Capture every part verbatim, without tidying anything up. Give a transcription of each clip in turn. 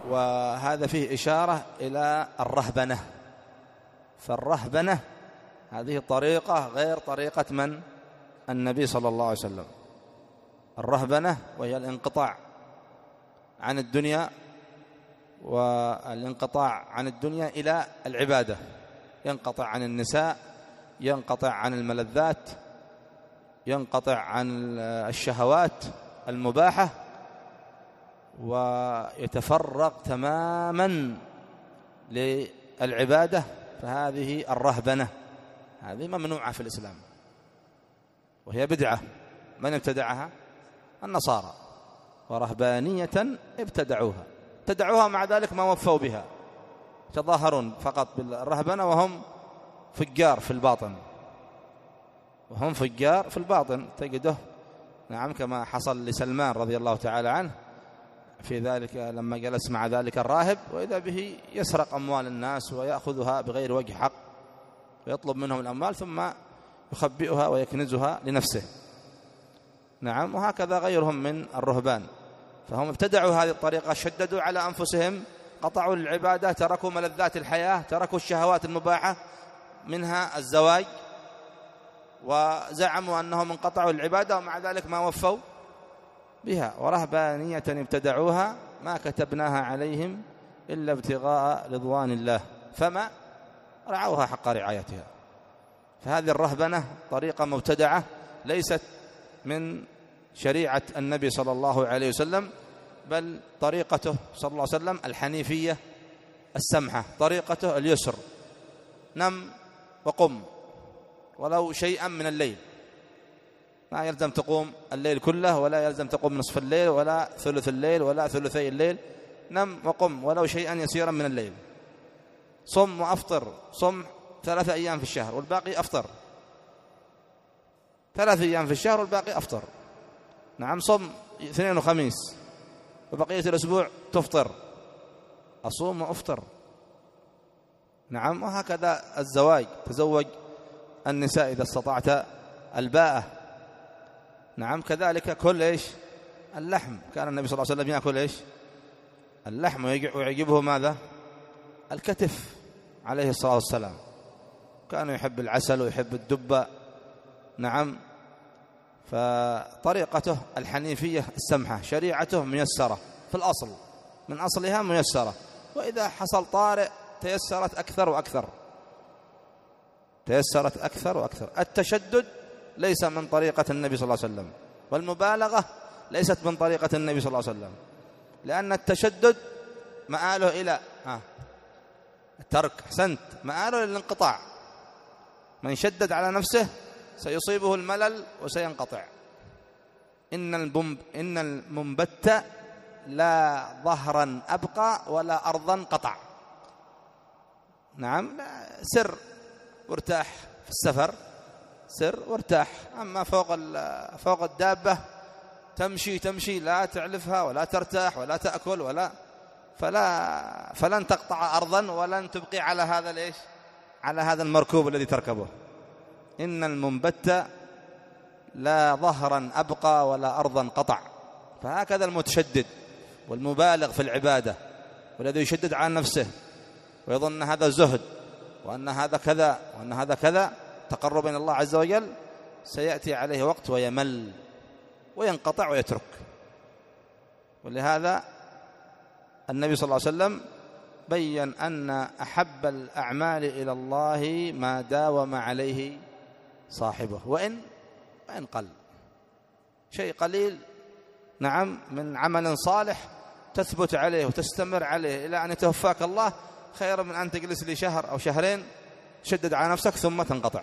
وهذا فيه إشارة إلى الرهبنة. فالرهبنة هذه طريقة غير طريقة من؟ النبي صلى الله عليه وسلم. الرهبنة وهي الانقطاع عن الدنيا، والانقطاع عن الدنيا إلى العبادة، ينقطع عن النساء، ينقطع عن الملذات، ينقطع عن الشهوات المباحة، ويتفرغ تماما للعبادة. فهذه الرهبنة هذه ممنوعة في الإسلام، وهي بدعة. من ابتدعها؟ النصارى، ورهبانية ابتدعوها ابتدعوها مع ذلك ما وفوا بها، يتظاهرون فقط بالرهبنة وهم فجار في الباطن، وهم فجار في الباطن تجده. نعم، كما حصل لسلمان رضي الله تعالى عنه في ذلك لما جلس مع ذلك الراهب، وإذا به يسرق أموال الناس ويأخذها بغير وجه حق، ويطلب منهم الأموال ثم يخبئها ويكنزها لنفسه. نعم، وهكذا غيرهم من الرهبان. فهم ابتدعوا هذه الطريقة، شددوا على أنفسهم، قطعوا العبادة، تركوا ملذات الحياة، تركوا الشهوات المباحة منها الزواج، وزعموا أنهم انقطعوا العبادة ومع ذلك ما وفوا بها. ورهبانية ابتدعوها ما كتبناها عليهم إلا ابتغاء رضوان الله فما رعوها حق رعايتها. فهذه الرهبنة طريقة مبتدعة ليست من شريعة النبي صلى الله عليه وسلم، بل طريقته صلى الله عليه وسلم الحنيفية السمحة، طريقته اليسر، نم وقم ولو شيئا من الليل، ما يلزم تقوم الليل كله، ولا يلزم تقوم نصف الليل ولا ثلث الليل ولا ثلثي الليل، نم وقم ولو شيئا يسيرا من الليل. صم وأفطر، صم ثلاثة أيام في الشهر والباقي أفطر، ثلاثة أيام في الشهر والباقي أفطر. نعم، صم اثنين وخميس وبقية الأسبوع تفطر، أصوم وأفطر. نعم، وهكذا الزواج، تزوج النساء إذا استطعت الباءة. نعم، كذلك كل إيش؟ اللحم. كان النبي صلى الله عليه وسلم يأكل إيش؟ اللحم، ويعجبه ماذا؟ الكتف عليه الصلاة والسلام. كان يحب العسل ويحب الدبة. نعم، فطريقته الحنيفية السمحة، شريعته ميسرة في الأصل، من أصلها ميسرة، وإذا حصل طارئ تيسرت أكثر وأكثر، تيسرت أكثر وأكثر. التشدد ليس من طريقة النبي صلى الله عليه وسلم، والمبالغة ليست من طريقة النبي صلى الله عليه وسلم، لأن التشدد مآله إلى آه الترك، أحسنت، مآله للانقطاع. من شدد على نفسه سيصيبه الملل وسينقطع. إن البنب إن المنبت لا ظهرا أبقى ولا أرضا قطع. نعم، سر وارتاح في السفر، سر وارتاح. أما فوق فوق الدابة تمشي تمشي لا تعلفها ولا ترتاح ولا تأكل ولا فلا فلن تقطع أرضا ولن تبقي على هذا ليش على هذا المركوب الذي تركبه. إن المنبت لا ظهرا أبقى ولا أرضا قطع. فهكذا المتشدد والمبالغ في العبادة، والذي يشدد على نفسه ويظن هذا زهد وأن هذا كذا وأن هذا كذا تقرب إلى الله عز وجل، سيأتي عليه وقت ويمل وينقطع ويترك. ولهذا النبي صلى الله عليه وسلم بيّن أن أحب الأعمال إلى الله ما داوم عليه صاحبه، وإن وإن قل شيء قليل. نعم، من عمل صالح تثبت عليه وتستمر عليه إلى أن يتوفاك الله، خير من أن تجلس لي شهر أو شهرين تشدد على نفسك ثم تنقطع.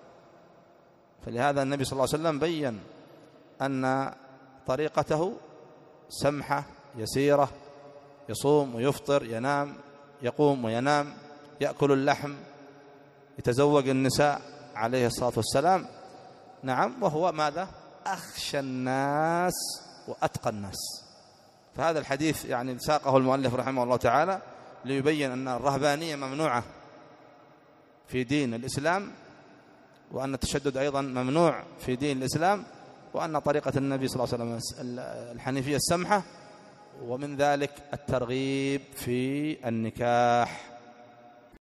فلهذا النبي صلى الله عليه وسلم بيّن أن طريقته سمحة يسيرة، يصوم ويفطر، ينام يقوم وينام، يأكل اللحم، يتزوج النساء عليه الصلاة والسلام. نعم، وهو ماذا؟ أخشى الناس وأتقى الناس. فهذا الحديث يعني ساقه المؤلف رحمه الله تعالى ليبين أن الرهبانية ممنوعة في دين الإسلام، وأن التشدد أيضا ممنوع في دين الإسلام، وأن طريقة النبي صلى الله عليه وسلم الحنيفية السمحة ومن ذلك الترغيب في النكاح